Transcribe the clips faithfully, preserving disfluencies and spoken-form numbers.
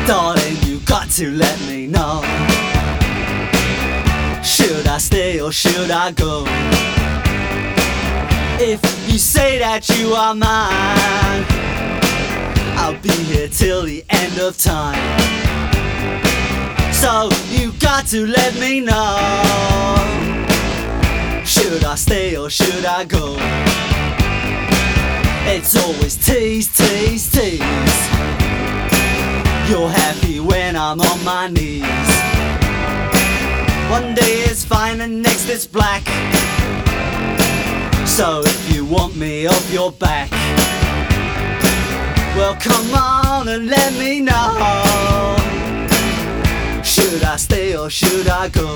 Darling, you got to let me know. Should I stay or should I go? If you say that you are mine, I'll be here till the end of time. So you got to let me know. Should I stay or should I go? It's always tease, tease, tease. You're happy when I'm on my knees. One day it's fine and next it's black. So if you want me off your back, well come on and let me know. Should I stay or should I go?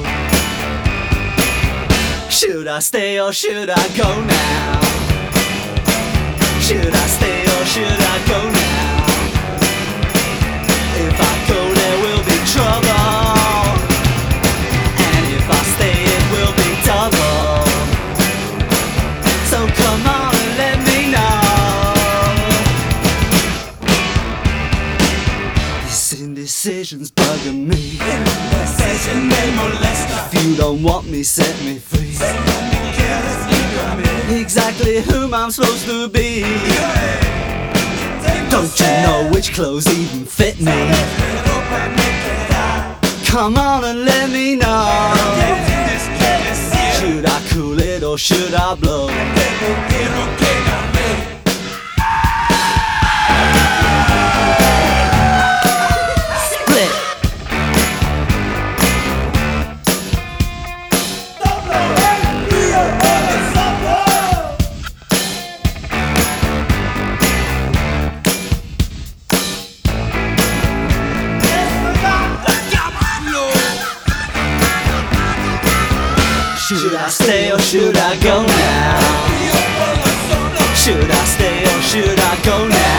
Should I stay or should I go now? Should I stay or should I go now? If I go there will be trouble, and if I stay it will be double. So come on and let me know. This indecision's bugging me. Indecision may molest us. If you don't want me, set me free. Exactly whom I'm supposed to be. Don't you know which clothes even fit me? Come on and let me know. Should I cool it or should I blow? Should I stay or should I go now? Should I stay or should I go now?